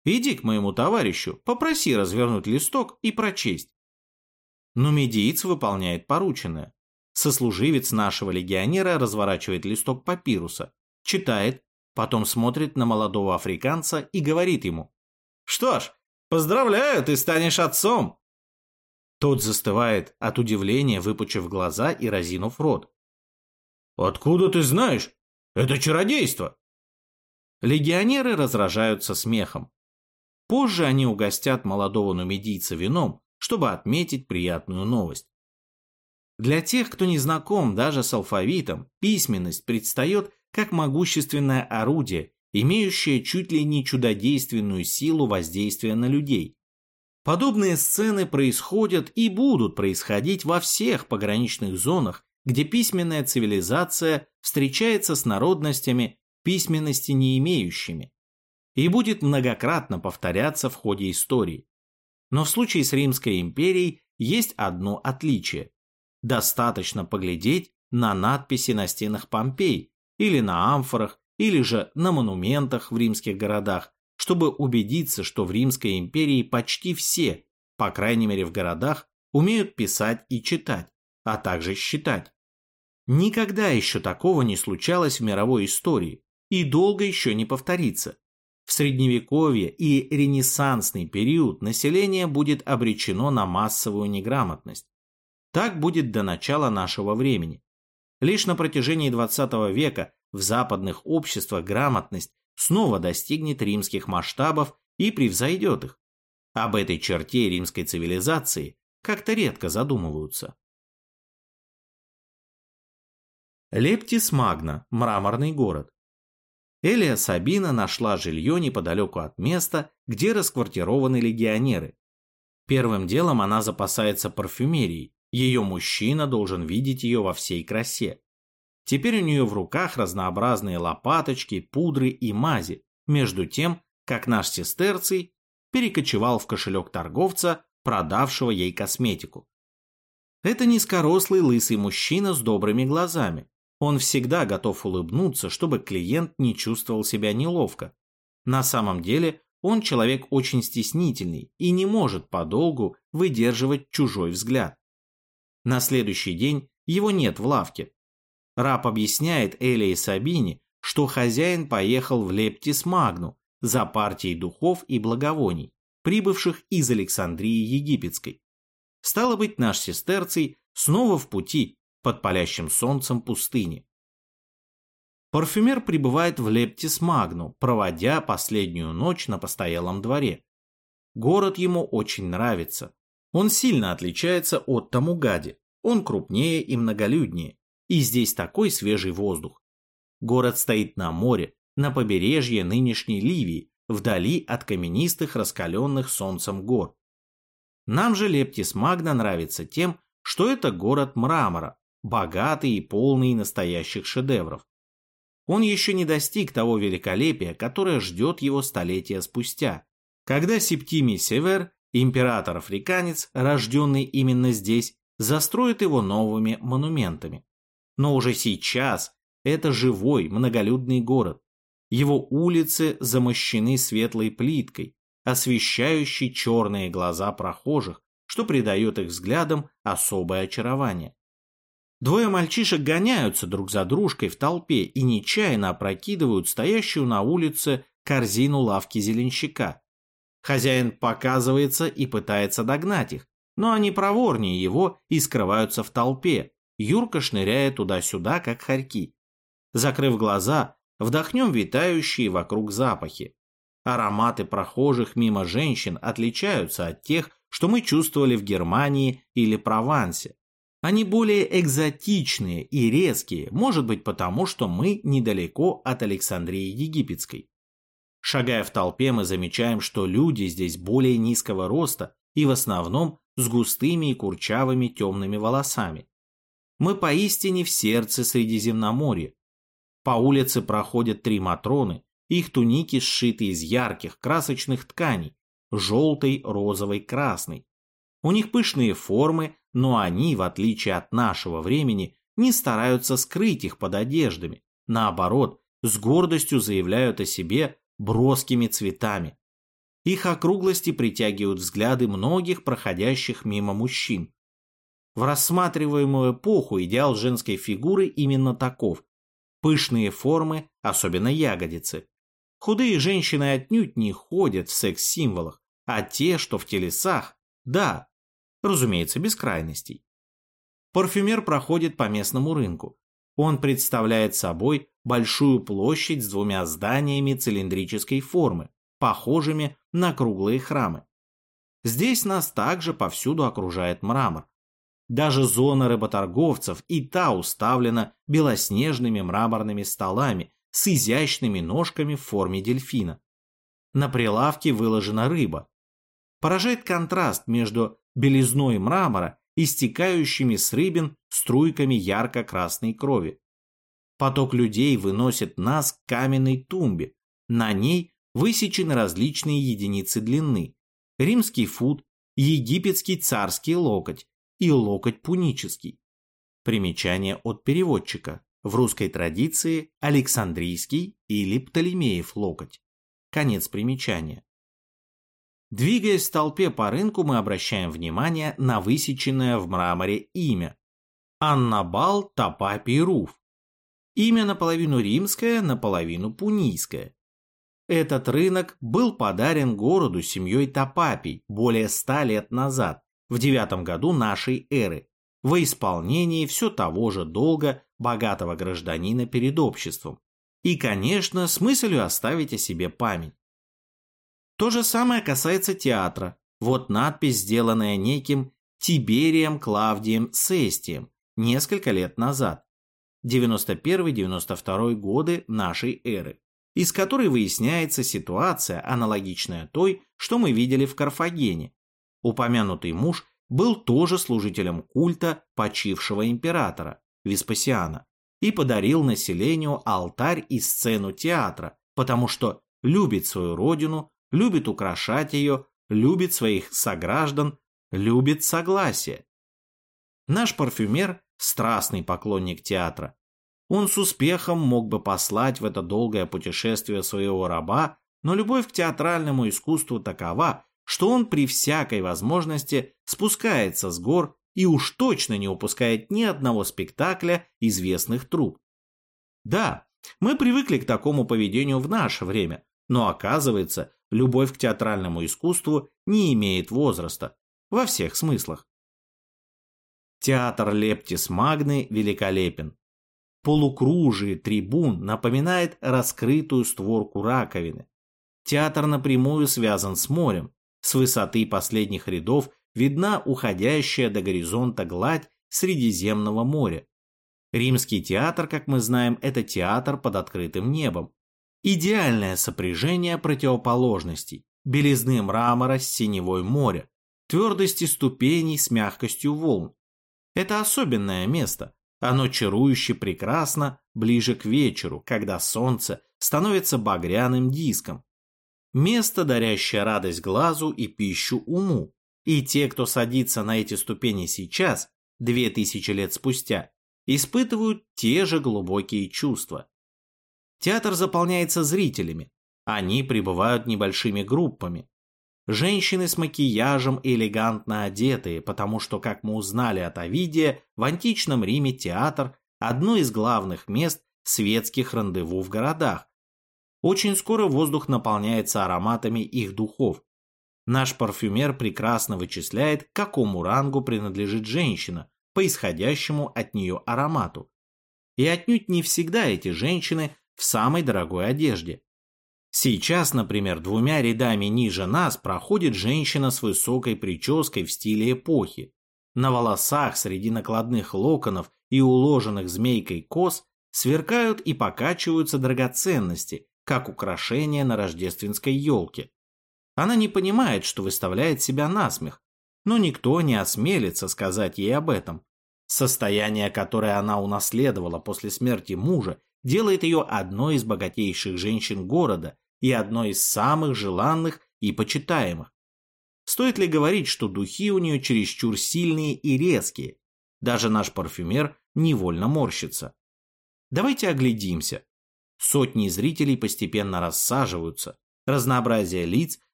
Иди к моему товарищу, попроси развернуть листок и прочесть». Нумидиец выполняет порученное. Сослуживец нашего легионера разворачивает листок папируса, читает, потом смотрит на молодого африканца и говорит ему: «Что ж, поздравляю, ты станешь отцом!» Тот застывает от удивления, выпучив глаза и разинув рот. «Откуда ты знаешь? Это чародейство!» Легионеры разражаются смехом. Позже они угостят молодого нумидийца вином, чтобы отметить приятную новость. Для тех, кто не знаком даже с алфавитом, письменность предстает как могущественное орудие, имеющее чуть ли не чудодейственную силу воздействия на людей. Подобные сцены происходят и будут происходить во всех пограничных зонах, где письменная цивилизация встречается с народностями, письменности не имеющими, и будет многократно повторяться в ходе истории. Но в случае с Римской империей есть одно отличие. Достаточно поглядеть на надписи на стенах Помпей, или на амфорах, или же на монументах в римских городах, чтобы убедиться, что в Римской империи почти все, по крайней мере в городах, умеют писать и читать, а также считать. Никогда еще такого не случалось в мировой истории и долго еще не повторится. В Средневековье и Ренессансный период население будет обречено на массовую неграмотность. Так будет до начала нашего времени. Лишь на протяжении XX века в западных обществах грамотность снова достигнет римских масштабов и превзойдет их. Об этой черте римской цивилизации как-то редко задумываются. Лептис Магна, мраморный город. Элия Сабина нашла жилье неподалеку от места, где расквартированы легионеры. Первым делом она запасается парфюмерией. Ее мужчина должен видеть ее во всей красе. Теперь у нее в руках разнообразные лопаточки, пудры и мази, между тем, как наш сестерций перекочевал в кошелек торговца, продавшего ей косметику. Это низкорослый лысый мужчина с добрыми глазами. Он всегда готов улыбнуться, чтобы клиент не чувствовал себя неловко. На самом деле он человек очень стеснительный и не может подолгу выдерживать чужой взгляд. На следующий день его нет в лавке. Раб объясняет Элии Сабине, что хозяин поехал в Лептис Магну за партией духов и благовоний, прибывших из Александрии Египетской. Стало быть, наш сестерций снова в пути под палящим солнцем пустыни. Парфюмер прибывает в Лептис Магну, проводя последнюю ночь на постоялом дворе. Город ему очень нравится. Он сильно отличается от Тамугади. Он крупнее и многолюднее. И здесь такой свежий воздух. Город стоит на море, на побережье нынешней Ливии, вдали от каменистых, раскаленных солнцем гор. Нам же Лептис Магна нравится тем, что это город мрамора, богатый и полный настоящих шедевров. Он еще не достиг того великолепия, которое ждет его столетия спустя, когда Септимий Север, император-африканец, рожденный именно здесь, застроит его новыми монументами. Но уже сейчас это живой, многолюдный город. Его улицы замощены светлой плиткой, освещающей черные глаза прохожих, что придает их взглядам особое очарование. Двое мальчишек гоняются друг за дружкой в толпе и нечаянно опрокидывают стоящую на улице корзину лавки зеленщика. Хозяин показывается и пытается догнать их, но они проворнее его и скрываются в толпе, юрко шныряя туда-сюда, как хорьки. Закрыв глаза, вдохнем витающие вокруг запахи. Ароматы прохожих мимо женщин отличаются от тех, что мы чувствовали в Германии или Провансе. Они более экзотичные и резкие, может быть потому, что мы недалеко от Александрии Египетской. Шагая в толпе, мы замечаем, что люди здесь более низкого роста и в основном с густыми и курчавыми темными волосами. Мы поистине в сердце Средиземноморья. По улице проходят 3 матроны, их туники сшиты из ярких красочных тканей – желтой, розовой, красной. У них пышные формы, но они, в отличие от нашего времени, не стараются скрыть их под одеждами. Наоборот, с гордостью заявляют о себе броскими цветами. Их округлости притягивают взгляды многих проходящих мимо мужчин. В рассматриваемую эпоху идеал женской фигуры именно таков. Пышные формы, особенно ягодицы. Худые женщины отнюдь не ходят в секс-символах, а те, что в телесах, да, разумеется, без крайностей. Парфюмер проходит по местному рынку. Он представляет собой большую площадь с двумя зданиями цилиндрической формы, похожими на круглые храмы. Здесь нас также повсюду окружает мрамор. Даже зона рыботорговцев и та уставлена белоснежными мраморными столами с изящными ножками в форме дельфина. На прилавке выложена рыба. Поражает контраст между белизной мрамора и стекающими с рыбин струйками ярко-красной крови. Поток людей выносит нас к каменной тумбе. На ней высечены различные единицы длины. Римский фут, египетский царский локоть и локоть пунический. Примечание от переводчика. В русской традиции Александрийский или Птолемеев локоть. Конец примечания. Двигаясь в толпе по рынку, мы обращаем внимание на высеченное в мраморе имя. Аннабал Тапапий Руф. Имя наполовину римское, наполовину пунийское. Этот рынок был подарен городу семьей Тапапий более 100 лет назад, в 9 году нашей эры, во исполнении все того же долга богатого гражданина перед обществом. И, конечно, с мыслью оставить о себе память. То же самое касается театра. Вот надпись, сделанная неким Тиберием Клавдием Сестием несколько лет назад, 91-92 годы нашей эры, из которой выясняется ситуация, аналогичная той, что мы видели в Карфагене. Упомянутый муж был тоже служителем культа почившего императора Веспасиана и подарил населению алтарь и сцену театра, потому что любит свою родину, любит украшать ее, любит своих сограждан, любит согласие. Наш парфюмер – страстный поклонник театра. Он с успехом мог бы послать в это долгое путешествие своего раба, но любовь к театральному искусству такова, что он при всякой возможности спускается с гор и уж точно не упускает ни одного спектакля известных труп. Да, мы привыкли к такому поведению в наше время, но оказывается, любовь к театральному искусству не имеет возраста, во всех смыслах. Театр Лептис Магны великолепен. Полукружие трибун напоминает раскрытую створку раковины. Театр напрямую связан с морем. С высоты последних рядов видна уходящая до горизонта гладь Средиземного моря. Римский театр, как мы знаем, это театр под открытым небом. Идеальное сопряжение противоположностей, белизны мрамора с синевой моря, твердости ступеней с мягкостью волн. Это особенное место. Оно чарующе прекрасно ближе к вечеру, когда солнце становится багряным диском. Место, дарящее радость глазу и пищу уму. И те, кто садится на эти ступени сейчас, 2000 лет спустя, испытывают те же глубокие чувства. Театр заполняется зрителями. Они прибывают небольшими группами. Женщины с макияжем элегантно одетые, потому что, как мы узнали от Овидия, в античном Риме театр – одно из главных мест светских рандеву в городах. Очень скоро воздух наполняется ароматами их духов. Наш парфюмер прекрасно вычисляет, к какому рангу принадлежит женщина, по исходящему от нее аромату. И отнюдь не всегда эти женщины в самой дорогой одежде. Сейчас, например, 2 рядами ниже нас проходит женщина с высокой прической в стиле эпохи. На волосах среди накладных локонов и уложенных змейкой кос сверкают и покачиваются драгоценности, как украшения на рождественской елке. Она не понимает, что выставляет себя насмех, но никто не осмелится сказать ей об этом. Состояние, которое она унаследовала после смерти мужа, делает ее одной из богатейших женщин города и одной из самых желанных и почитаемых. Стоит ли говорить, что духи у нее чересчур сильные и резкие? Даже наш парфюмер невольно морщится. Давайте оглядимся. Сотни зрителей постепенно рассаживаются. Разнообразие лиц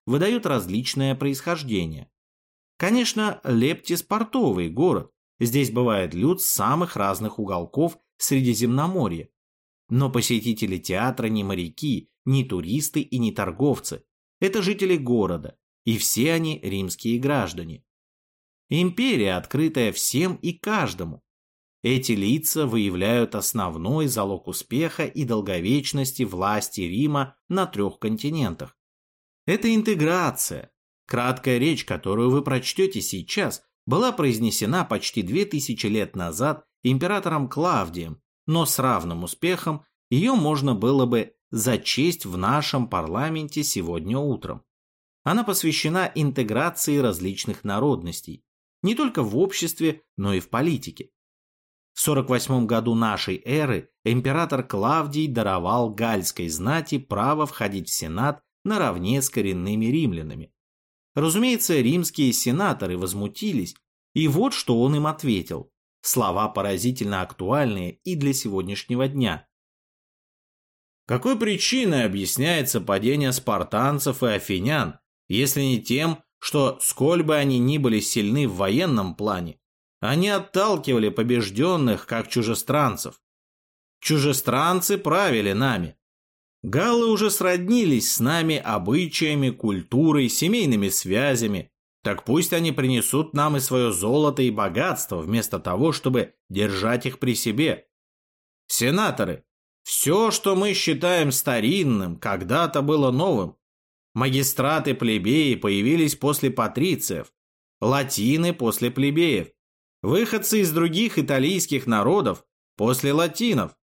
выдают различное происхождение. Конечно, Лептис – портовый город, здесь бывает люд с самых разных уголков Средиземноморья. Но посетители театра не моряки, не туристы и не торговцы. Это жители города, и все они римские граждане. Империя, открытая всем и каждому. Эти лица выявляют основной залог успеха и долговечности власти Рима на 3 континентах. Это интеграция. Краткая речь, которую вы прочтете сейчас, была произнесена почти 2000 лет назад императором Клавдием, но с равным успехом ее можно было бы зачесть в нашем парламенте сегодня утром. Она посвящена интеграции различных народностей, не только в обществе, но и в политике. В 48 году нашей эры император Клавдий даровал галльской знати право входить в Сенат наравне с коренными римлянами. Разумеется, римские сенаторы возмутились, и вот что он им ответил. Слова поразительно актуальные и для сегодняшнего дня. Какой причиной объясняется падение спартанцев и афинян, если не тем, что, сколь бы они ни были сильны в военном плане, они отталкивали побежденных, как чужестранцев. Чужестранцы правили нами. Галлы уже сроднились с нами обычаями, культурой, семейными связями. Так пусть они принесут нам и свое золото и богатство, вместо того, чтобы держать их при себе. Сенаторы, все, что мы считаем старинным, когда-то было новым. Магистраты плебеи появились после патрициев, латины после плебеев, выходцы из других италийских народов после латинов.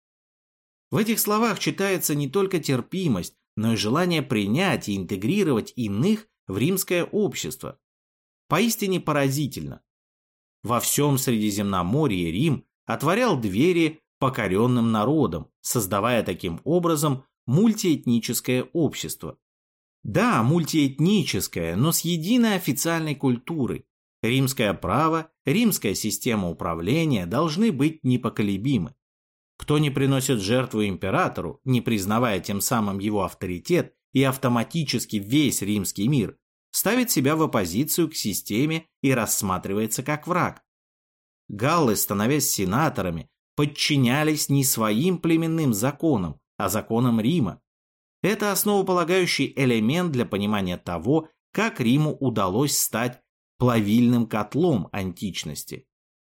В этих словах читается не только терпимость, но и желание принять и интегрировать иных в римское общество. Поистине поразительно. Во всем Средиземноморье Рим отворял двери покоренным народам, создавая таким образом мультиэтническое общество. Да, мультиэтническое, но с единой официальной культурой. Римское право, римская система управления должны быть непоколебимы. Кто не приносит жертву императору, не признавая тем самым его авторитет и автоматически весь римский мир, ставит себя в оппозицию к системе и рассматривается как враг. Галлы, становясь сенаторами, подчинялись не своим племенным законам, а законам Рима. Это основополагающий элемент для понимания того, как Риму удалось стать плавильным котлом античности.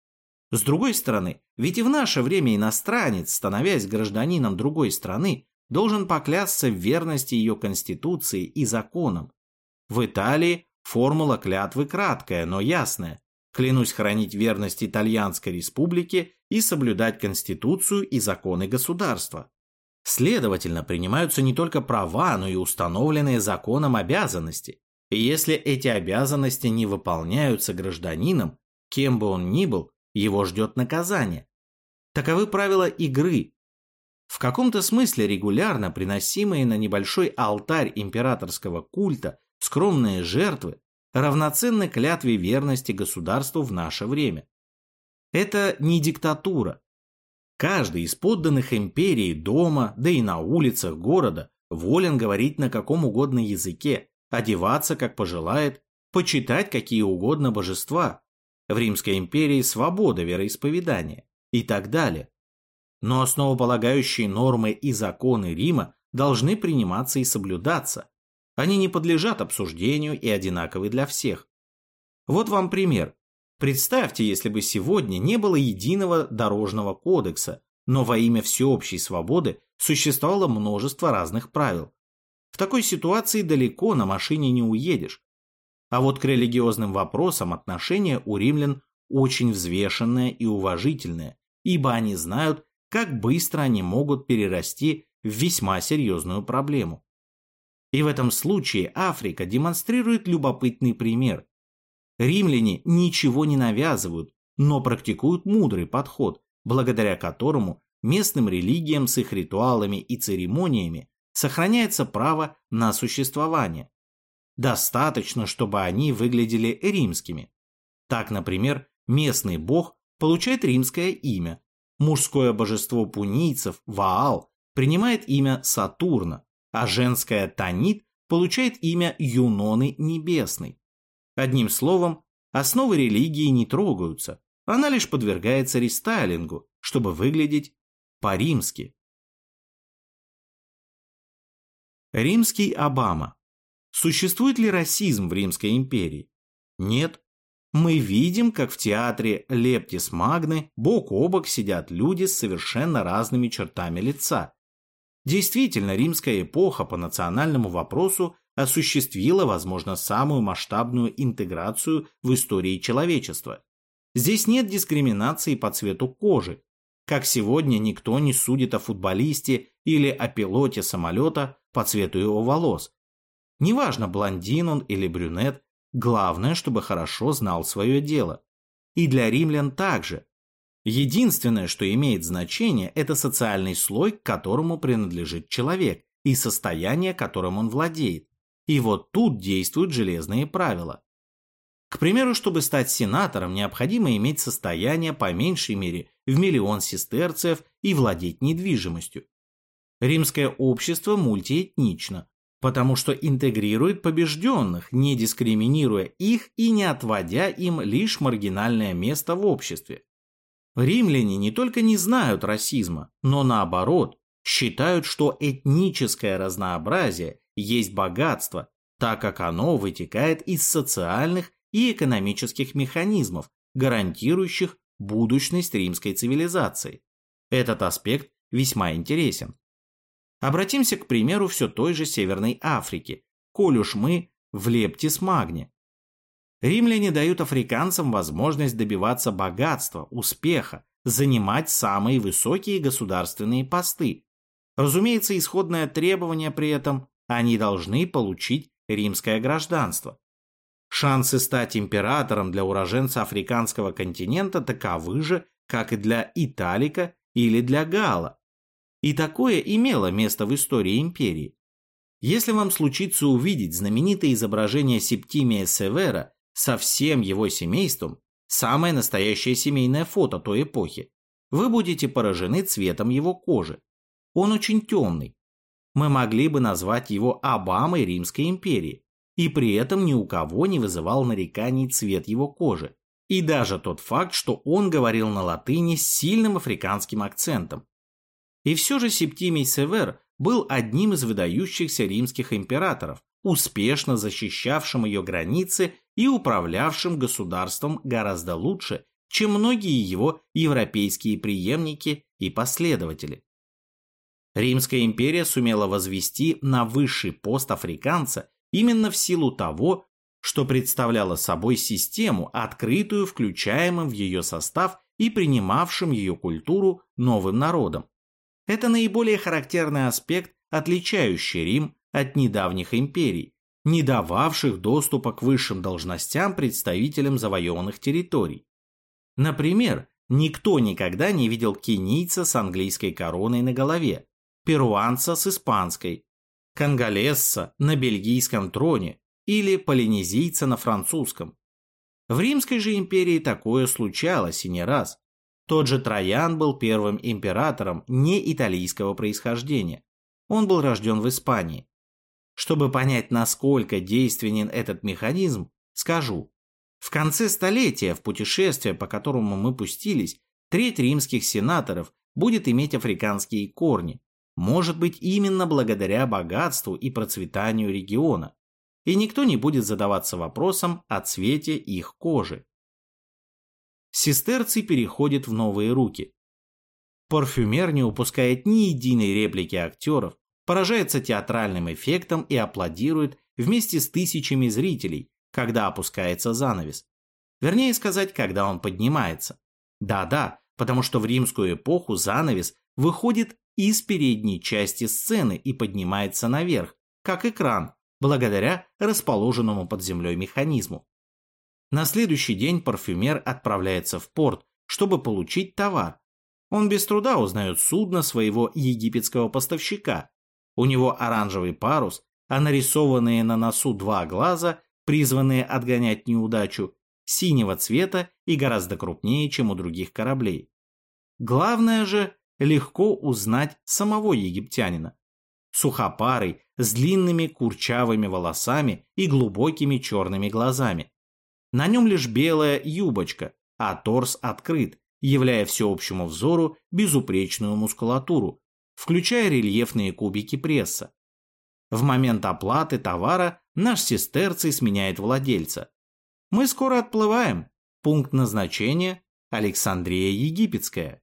С другой стороны, ведь и в наше время иностранец, становясь гражданином другой страны, должен поклясться в верности ее конституции и законам. В Италии формула клятвы краткая, но ясная. Клянусь хранить верность Итальянской республике и соблюдать конституцию и законы государства. Следовательно, принимаются не только права, но и установленные законом обязанности. И если эти обязанности не выполняются гражданином, кем бы он ни был, его ждет наказание. Таковы правила игры. В каком-то смысле регулярно приносимые на небольшой алтарь императорского культа скромные жертвы равноценны клятве верности государству в наше время. Это не диктатура. Каждый из подданных империи дома, да и на улицах города волен говорить на каком угодно языке, одеваться как пожелает, почитать какие угодно божества. В Римской империи свобода вероисповедания и так далее. Но основополагающие нормы и законы Рима должны приниматься и соблюдаться. Они не подлежат обсуждению и одинаковы для всех. Вот вам пример. Представьте, если бы сегодня не было единого дорожного кодекса, но во имя всеобщей свободы существовало множество разных правил. В такой ситуации далеко на машине не уедешь. А вот к религиозным вопросам отношение у римлян очень взвешенное и уважительное, ибо они знают, как быстро они могут перерасти в весьма серьезную проблему. И в этом случае Африка демонстрирует любопытный пример. Римляне ничего не навязывают, но практикуют мудрый подход, благодаря которому местным религиям с их ритуалами и церемониями сохраняется право на существование. Достаточно, чтобы они выглядели римскими. Так, например, местный бог получает римское имя. Мужское божество пунийцев, Ваал, принимает имя Сатурна, а женская Танит получает имя Юноны Небесной. Одним словом, основы религии не трогаются, она лишь подвергается рестайлингу, чтобы выглядеть по-римски. Римский Обама. Существует ли расизм в Римской империи? Нет. Мы видим, как в театре Лептис Магны бок о бок сидят люди с совершенно разными чертами лица. Действительно, римская эпоха по национальному вопросу осуществила, возможно, самую масштабную интеграцию в истории человечества. Здесь нет дискриминации по цвету кожи. Как сегодня никто не судит о футболисте или о пилоте самолета по цвету его волос. Неважно, блондин он или брюнет, главное, чтобы хорошо знал свое дело. И для римлян также. Единственное, что имеет значение, это социальный слой, к которому принадлежит человек, и состояние, которым он владеет. И вот тут действуют железные правила. К примеру, чтобы стать сенатором, необходимо иметь состояние по меньшей мере в 1 000 000 сестерцев и владеть недвижимостью. Римское общество мультиэтнично, потому что интегрирует побежденных, не дискриминируя их и не отводя им лишь маргинальное место в обществе. Римляне не только не знают расизма, но наоборот, считают, что этническое разнообразие есть богатство, так как оно вытекает из социальных и экономических механизмов, гарантирующих будущность римской цивилизации. Этот аспект весьма интересен. Обратимся к примеру все той же Северной Африки, коль уж мы в Лептис Магне. Римляне дают африканцам возможность добиваться богатства, успеха, занимать самые высокие государственные посты. Разумеется, исходное требование при этом – они должны получить римское гражданство. Шансы стать императором для уроженца африканского континента таковы же, как и для Италика или для Галла. И такое имело место в истории империи. Если вам случится увидеть знаменитое изображение Септимия Севера со всем его семейством, самое настоящее семейное фото той эпохи, вы будете поражены цветом его кожи. Он очень темный. Мы могли бы назвать его Обамой Римской империи, и при этом ни у кого не вызывал нареканий цвет его кожи. И даже тот факт, что он говорил на латыни с сильным африканским акцентом. И все же Септимий Север был одним из выдающихся римских императоров, успешно защищавшим ее границы и управлявшим государством гораздо лучше, чем многие его европейские преемники и последователи. Римская империя сумела возвести на высший пост африканца именно в силу того, что представляла собой систему, открытую включаемым в ее состав и принимавшим ее культуру новым народом. Это наиболее характерный аспект, отличающий Рим от недавних империй, не дававших доступа к высшим должностям представителям завоеванных территорий. Например, никто никогда не видел кенийца с английской короной на голове, перуанца с испанской, конголезца на бельгийском троне или полинезийца на французском. В Римской же империи такое случалось и не раз. Тот же Троян был первым императором не итальянского происхождения. Он был рожден в Испании. Чтобы понять, насколько действенен этот механизм, скажу. В конце столетия, в путешествие, по которому мы пустились, треть римских сенаторов будет иметь африканские корни. Может быть, именно благодаря богатству и процветанию региона. И никто не будет задаваться вопросом о цвете их кожи. Сестерцы переходят в новые руки. Парфюмер не упускает ни единой реплики актеров, поражается театральным эффектом и аплодирует вместе с тысячами зрителей, когда опускается занавес. Вернее сказать, когда он поднимается. Да-да, потому что в римскую эпоху занавес выходит из передней части сцены и поднимается наверх, как экран, благодаря расположенному под землей механизму. На следующий день парфюмер отправляется в порт, чтобы получить товар. Он без труда узнает судно своего египетского поставщика. У него оранжевый парус, а нарисованные на носу 2 глаза, призванные отгонять неудачу, синего цвета и гораздо крупнее, чем у других кораблей. Главное же, легко узнать самого египтянина. сухопарый, с длинными курчавыми волосами и глубокими черными глазами. На нем лишь белая юбочка, а торс открыт, являя всеобщему взору безупречную мускулатуру, включая рельефные кубики пресса. В момент оплаты товара наш сестерций сменяет владельца. Мы скоро отплываем. Пункт назначения – Александрия Египетская.